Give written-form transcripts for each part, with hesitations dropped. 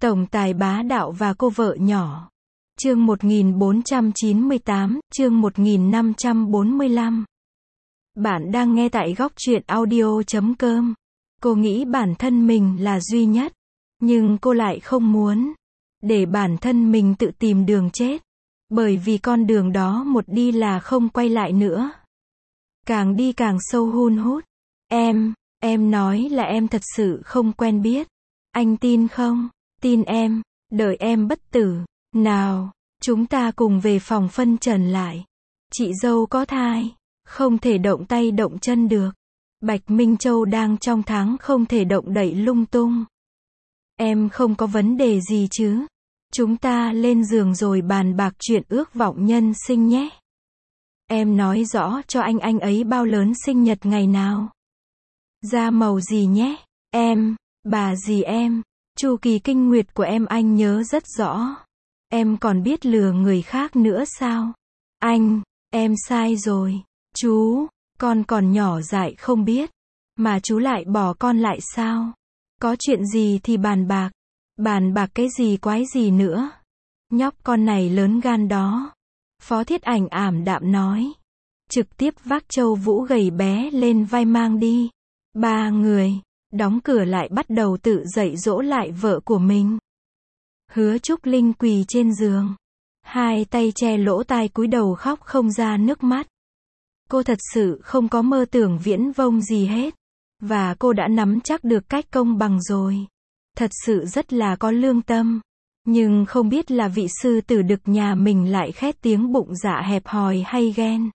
Tổng tài bá đạo và cô vợ nhỏ. Chương 1498, chương 1545. Bạn đang nghe tại góc truyện audio.com. Cô nghĩ bản thân mình là duy nhất, nhưng cô lại không muốn để bản thân mình tự tìm đường chết, bởi vì con đường đó một đi là không quay lại nữa. Càng đi càng sâu hun hút. Em nói là em thật sự không quen biết. Anh tin không? Tin em, đợi em bất tử. Nào, chúng ta cùng về phòng phân trần lại. Chị dâu có thai, không thể động tay động chân được. Bạch Minh Châu đang trong tháng không thể động đậy lung tung. Em không có vấn đề gì chứ? Chúng ta lên giường rồi bàn bạc chuyện ước vọng nhân sinh nhé. Em nói rõ cho anh ấy bao lớn sinh nhật ngày nào. Da màu gì nhé? Bà gì em? Chu kỳ kinh nguyệt của em anh nhớ rất rõ. Em còn biết lừa người khác nữa sao? Em sai rồi. Chú, con còn nhỏ dại không biết. Mà chú lại bỏ con lại sao? Có chuyện gì thì bàn bạc. Bàn bạc cái gì quái gì nữa? Nhóc con này lớn gan đó. Phó Thiết Ảnh ảm đạm nói. Trực tiếp vác Châu Vũ gầy bé lên vai mang đi. Ba người đóng cửa lại bắt đầu tự dạy dỗ lại vợ của mình. Hứa Trúc Linh quỳ trên giường, hai tay che lỗ tai cúi đầu khóc không ra nước mắt. Cô thật sự không có mơ tưởng viễn vông gì hết, và cô đã nắm chắc được cách công bằng rồi. Thật sự rất là có lương tâm, nhưng không biết là vị sư tử đực nhà mình lại khét tiếng bụng dạ hẹp hòi hay ghen.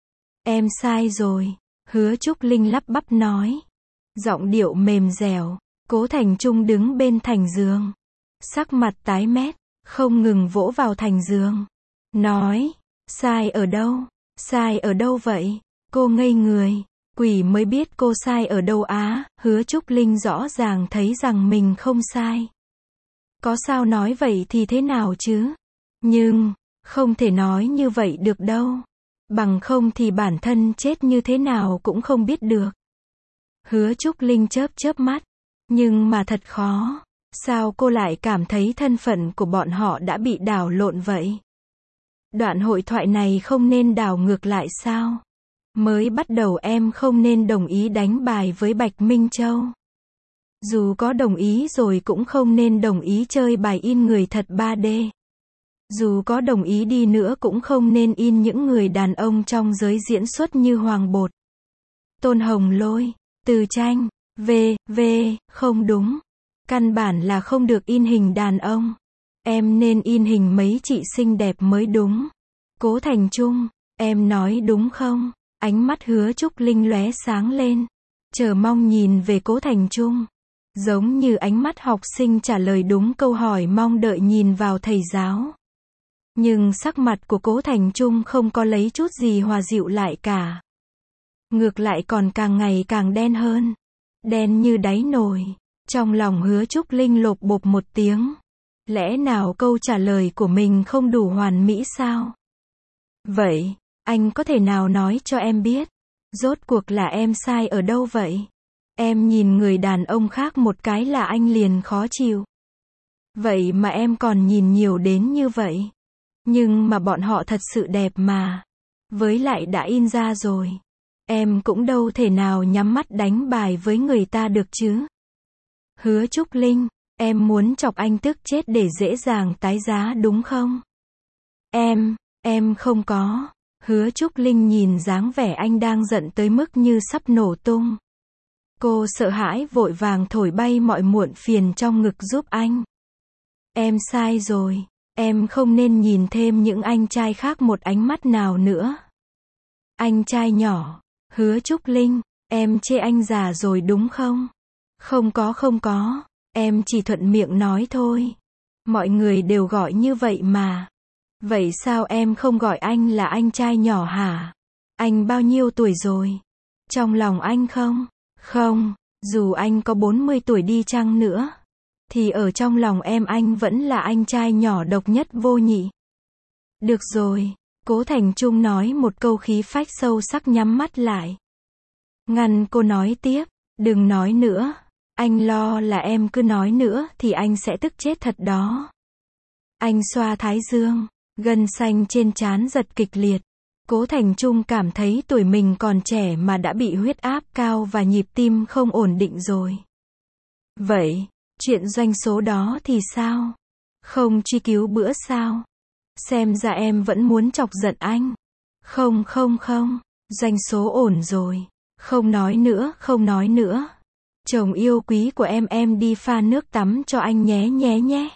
Em sai rồi, Hứa Trúc Linh lắp bắp nói. Giọng điệu mềm dẻo. Cố Thành Trung đứng bên thành giường, sắc mặt tái mét, không ngừng vỗ vào thành giường. Nói, sai ở đâu? Sai ở đâu vậy? Cô ngây người. Quỷ mới biết cô sai ở đâu á. Hứa Trúc Linh rõ ràng thấy rằng mình không sai. Có sao nói vậy thì thế nào chứ? Nhưng, không thể nói như vậy được đâu. Bằng không thì bản thân chết như thế nào cũng không biết được. Hứa Trúc Linh chớp mắt. Nhưng mà thật khó. Sao cô lại cảm thấy thân phận của bọn họ đã bị đảo lộn vậy? Đoạn hội thoại này không nên đảo ngược lại sao? Mới bắt đầu em không nên đồng ý đánh bài với Bạch Minh Châu. Dù có đồng ý rồi cũng không nên đồng ý chơi bài in người thật 3D. Dù có đồng ý đi nữa cũng không nên in những người đàn ông trong giới diễn xuất như Hoàng Bột, Tôn Hồng Lôi, Từ Tranh, không đúng. Căn bản là không được in hình đàn ông. Em nên in hình mấy chị xinh đẹp mới đúng. Cố Thành Trung, em nói đúng không? Ánh mắt Hứa Trúc Linh lóe sáng lên, chờ mong nhìn về Cố Thành Trung. Giống như ánh mắt học sinh trả lời đúng câu hỏi mong đợi nhìn vào thầy giáo. Nhưng sắc mặt của Cố Thành Trung không có lấy chút gì hòa dịu lại cả. Ngược lại còn càng ngày càng đen hơn. Đen như đáy nồi. Trong lòng Hứa Trúc Linh lộp bộp một tiếng. Lẽ nào câu trả lời của mình không đủ hoàn mỹ sao? Vậy, anh có thể nào nói cho em biết, rốt cuộc là em sai ở đâu vậy? Em nhìn người đàn ông khác một cái là anh liền khó chịu. Vậy mà em còn nhìn nhiều đến như vậy. Nhưng mà bọn họ thật sự đẹp mà. Với lại đã in ra rồi. Em cũng đâu thể nào nhắm mắt đánh bài với người ta được chứ. Hứa Trúc Linh, em muốn chọc anh tức chết để dễ dàng tái giá đúng không? Em không có. Hứa Trúc Linh nhìn dáng vẻ anh đang giận tới mức như sắp nổ tung. Cô sợ hãi vội vàng thổi bay mọi muộn phiền trong ngực giúp anh. Em sai rồi. Em không nên nhìn thêm những anh trai khác một ánh mắt nào nữa. Anh trai nhỏ. Hứa Trúc Linh, em chê anh già rồi đúng không? Không có. Em chỉ thuận miệng nói thôi. Mọi người đều gọi như vậy mà. Vậy sao em không gọi anh là anh trai nhỏ hả? Anh bao nhiêu tuổi rồi? Trong lòng anh không, dù anh có 40 tuổi đi chăng nữa, thì ở trong lòng em anh vẫn là anh trai nhỏ độc nhất vô nhị. Được rồi, Cố Thành Trung nói một câu khí phách sâu sắc nhắm mắt lại. Ngăn cô nói tiếp, đừng nói nữa. Anh lo là em cứ nói nữa thì anh sẽ tức chết thật đó. Anh xoa thái dương, gân xanh trên trán giật kịch liệt. Cố Thành Trung cảm thấy tuổi mình còn trẻ mà đã bị huyết áp cao và nhịp tim không ổn định rồi. Vậy, chuyện doanh số đó thì sao? Không truy cứu bữa sao? Xem ra em vẫn muốn chọc giận anh. Không, doanh số ổn rồi. Không nói nữa. Chồng yêu quý của em đi pha nước tắm cho anh nhé.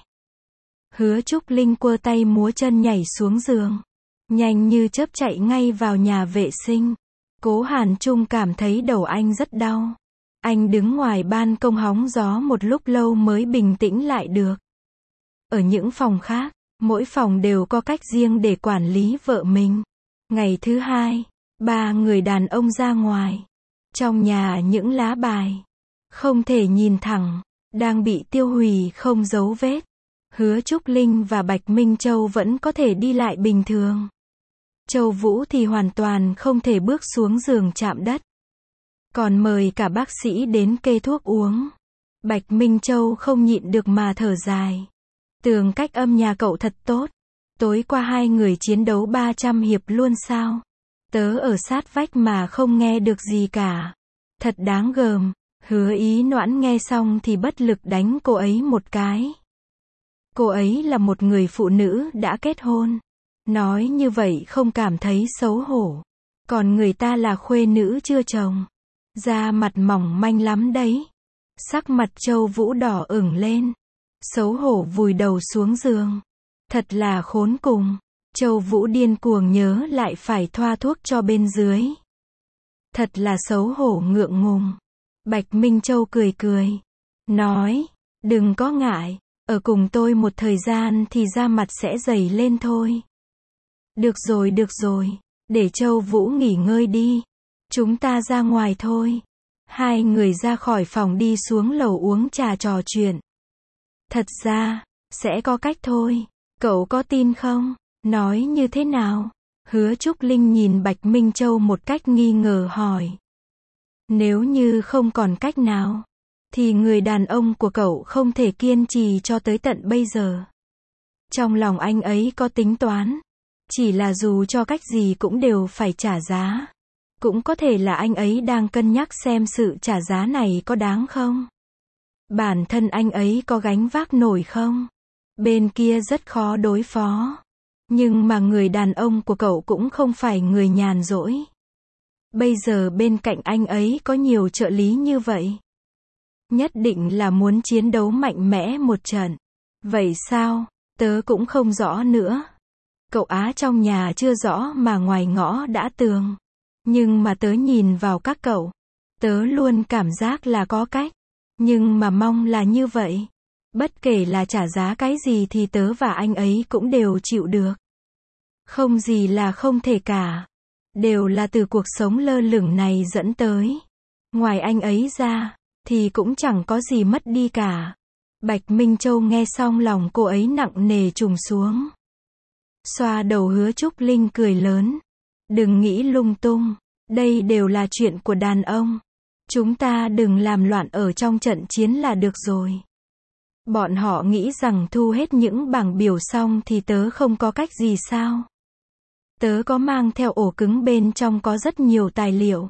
Hứa Trúc Linh quơ tay múa chân nhảy xuống giường. Nhanh như chớp chạy ngay vào nhà vệ sinh. Cố Hàn Trung cảm thấy đầu anh rất đau. Anh đứng ngoài ban công hóng gió một lúc lâu mới bình tĩnh lại được. Ở những phòng khác, mỗi phòng đều có cách riêng để quản lý vợ mình. Ngày thứ hai, 3 người đàn ông ra ngoài. Trong nhà những lá bài không thể nhìn thẳng, đang bị tiêu hủy không dấu vết. Hứa Trúc Linh và Bạch Minh Châu vẫn có thể đi lại bình thường. Châu Vũ thì hoàn toàn không thể bước xuống giường chạm đất. Còn mời cả bác sĩ đến kê thuốc uống. Bạch Minh Châu không nhịn được mà thở dài. Tường cách âm nhà cậu thật tốt. Tối qua 2 người chiến đấu 300 hiệp luôn sao? Tớ ở sát vách mà không nghe được gì cả. Thật đáng gờm. Hứa Ý Noãn nghe xong thì bất lực đánh cô ấy một cái. Cô ấy là một người phụ nữ đã kết hôn. Nói như vậy không cảm thấy xấu hổ. Còn người ta là khuê nữ chưa chồng. Da mặt mỏng manh lắm đấy. Sắc mặt Châu Vũ đỏ ửng lên. Xấu hổ vùi đầu xuống giường. Thật là khốn cùng. Châu Vũ điên cuồng nhớ lại phải thoa thuốc cho bên dưới. Thật là xấu hổ ngượng ngùng. Bạch Minh Châu cười. Nói, đừng có ngại. Ở cùng tôi một thời gian thì da mặt sẽ dày lên thôi. Được rồi. Để Châu Vũ nghỉ ngơi đi. Chúng ta ra ngoài thôi. 2 người ra khỏi phòng đi xuống lầu uống trà trò chuyện. Thật ra, sẽ có cách thôi. Cậu có tin không? Nói như thế nào? Hứa Trúc Linh nhìn Bạch Minh Châu một cách nghi ngờ hỏi. Nếu như không còn cách nào, thì người đàn ông của cậu không thể kiên trì cho tới tận bây giờ. Trong lòng anh ấy có tính toán. Chỉ là dù cho cách gì cũng đều phải trả giá. Cũng có thể là anh ấy đang cân nhắc xem sự trả giá này có đáng không? Bản thân anh ấy có gánh vác nổi không? Bên kia rất khó đối phó. Nhưng mà người đàn ông của cậu cũng không phải người nhàn rỗi. Bây giờ bên cạnh anh ấy có nhiều trợ lý như vậy. Nhất định là muốn chiến đấu mạnh mẽ một trận. Vậy sao? Tớ cũng không rõ nữa. Cậu Á trong nhà chưa rõ mà ngoài ngõ đã tường. Nhưng mà tớ nhìn vào các cậu. Tớ luôn cảm giác là có cách. Nhưng mà mong là như vậy. Bất kể là trả giá cái gì thì tớ và anh ấy cũng đều chịu được. Không gì là không thể cả. Đều là từ cuộc sống lơ lửng này dẫn tới. Ngoài anh ấy ra, thì cũng chẳng có gì mất đi cả. Bạch Minh Châu nghe xong lòng cô ấy nặng nề trùng xuống. Xoa đầu Hứa Trúc Linh cười lớn. Đừng nghĩ lung tung. Đây đều là chuyện của đàn ông. Chúng ta đừng làm loạn ở trong trận chiến là được rồi. Bọn họ nghĩ rằng thu hết những bảng biểu xong thì tớ không có cách gì sao? Tớ có mang theo ổ cứng bên trong có rất nhiều tài liệu.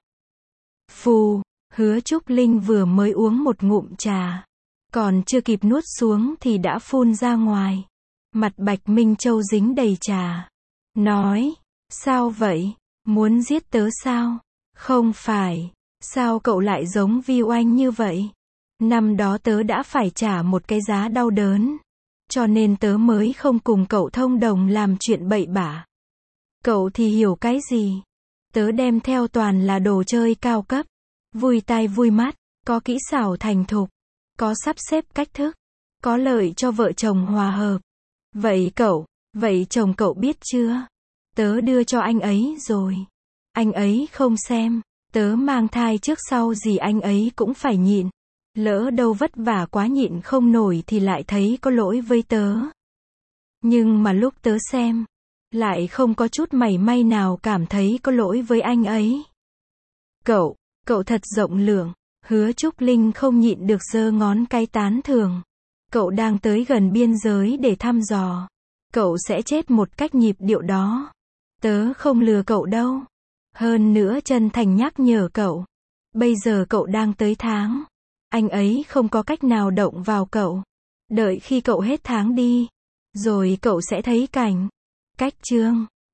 Phù, Hứa Trúc Linh vừa mới uống một ngụm trà. Còn chưa kịp nuốt xuống thì đã phun ra ngoài. Mặt Bạch Minh Châu dính đầy trà. Nói, sao vậy? Muốn giết tớ sao? Không phải. Sao cậu lại giống Vi Oanh như vậy? Năm đó tớ đã phải trả một cái giá đau đớn. Cho nên tớ mới không cùng cậu thông đồng làm chuyện bậy bạ. Cậu thì hiểu cái gì? Tớ đem theo toàn là đồ chơi cao cấp. Vui tai vui mắt. Có kỹ xảo thành thục. Có sắp xếp cách thức. Có lợi cho vợ chồng hòa hợp. Vậy chồng cậu biết chưa? Tớ đưa cho anh ấy rồi. Anh ấy không xem. Tớ mang thai trước sau gì anh ấy cũng phải nhịn. Lỡ đâu vất vả quá nhịn không nổi thì lại thấy có lỗi với tớ. Nhưng mà lúc tớ xem, lại không có chút mảy may nào cảm thấy có lỗi với anh ấy. Cậu thật rộng lượng. Hứa Trúc Linh không nhịn được giơ ngón cái tán thưởng. Cậu đang tới gần biên giới để thăm dò. Cậu sẽ chết một cách nhịp điệu đó. Tớ không lừa cậu đâu. Hơn nữa chân thành nhắc nhở cậu. Bây giờ cậu đang tới tháng. Anh ấy không có cách nào động vào cậu. Đợi khi cậu hết tháng đi. Rồi cậu sẽ thấy cảnh. Cách chương